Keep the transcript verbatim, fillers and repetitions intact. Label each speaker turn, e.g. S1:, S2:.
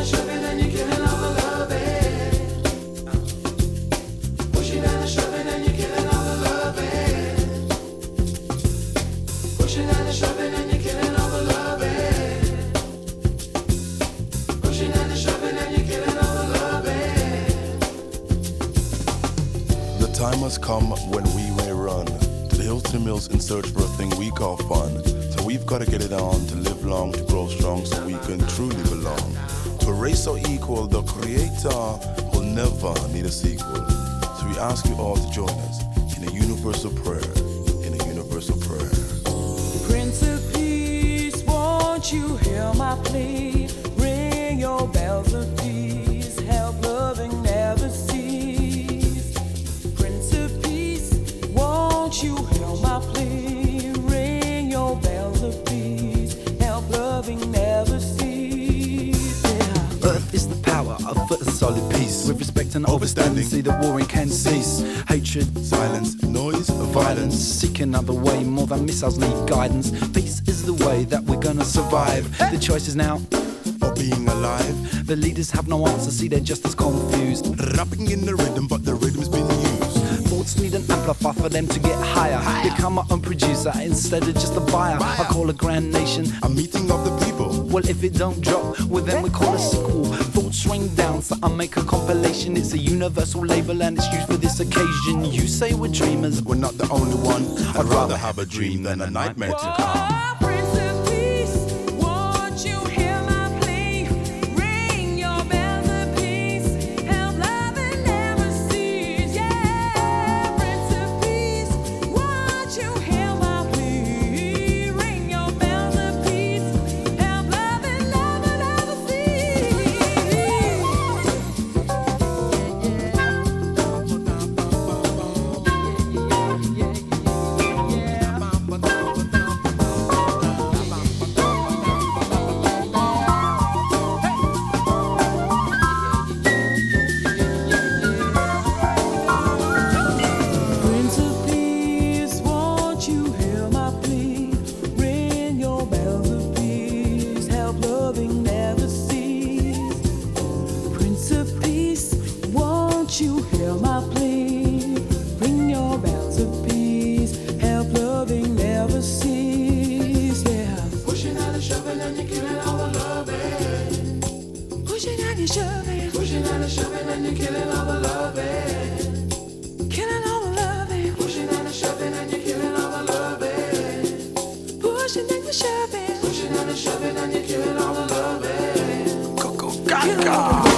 S1: and shoving and you're killing all the loving. Pushing and shoving and you're killing all the loving. Pushing and shoving and you're killing all the loving. Pushing and shoving and you're killing all the loving.
S2: The time has come when we may run to the hills to the mills in search for a thing we call fun. So we've got to get it on to live long, to grow strong, so we can truly belong. To a race so equal, the Creator will never need a sequel. So we ask you all to join us in a universal prayer, in a universal prayer.
S3: Prince of Peace, won't you hear my plea? Ring your bells of peace, help loving never cease. Prince of Peace, won't you hear my plea? Ring your bells of peace, help loving never cease. Yeah.
S4: Earth is the power of a solid peace. With respect and overstanding, see that warring can cease. Hatred,
S2: Silence, noise,
S4: violence, seek another way. More than missiles need guidance. Peace is the way that we're gonna survive. The choice is now,
S2: or being alive.
S4: the leaders have no answer, see they're just as confused.
S2: Rapping in the rhythm, but the rhythm's been used.
S4: Thoughts need an amplifier for them to get higher. Become my own producer instead of just a buyer. I call a grand nation
S2: A meeting of the people.
S4: well, if it don't drop, well then we call it sequel. Thoughts rain down, so I make a compilation. It's a universal label and it's used for this occasion. You say we're dreamers,
S2: We're not the only one. I'd rather have a dream than a nightmare to come.
S3: Oh, Prince of Peace, won't you hear my plea? Ring your bells of peace, help loving never cease. Yeah, Prince of Peace, won't you hear my plea? Ring your bells of peace, help loving never, never cease. Prince of Peace, won't you hear my plea? Ring your bells of peace, help loving never cease. Prince of Peace, won't you hear my plea? Ring your bells of peace, help loving never cease. Yeah.
S1: Pushing and shoving and you're killing all the loving.
S3: Pushing and you're shoving,
S1: Pushing and shoving and you're killing all the loving.
S3: killing all the loving.
S1: Pushing and shoving and you're killing all the loving.
S3: Pushing and you're shoving,
S1: Pushing and shoving and you're killing all the loving.
S2: Coco
S3: killing all
S2: Gaga.
S3: the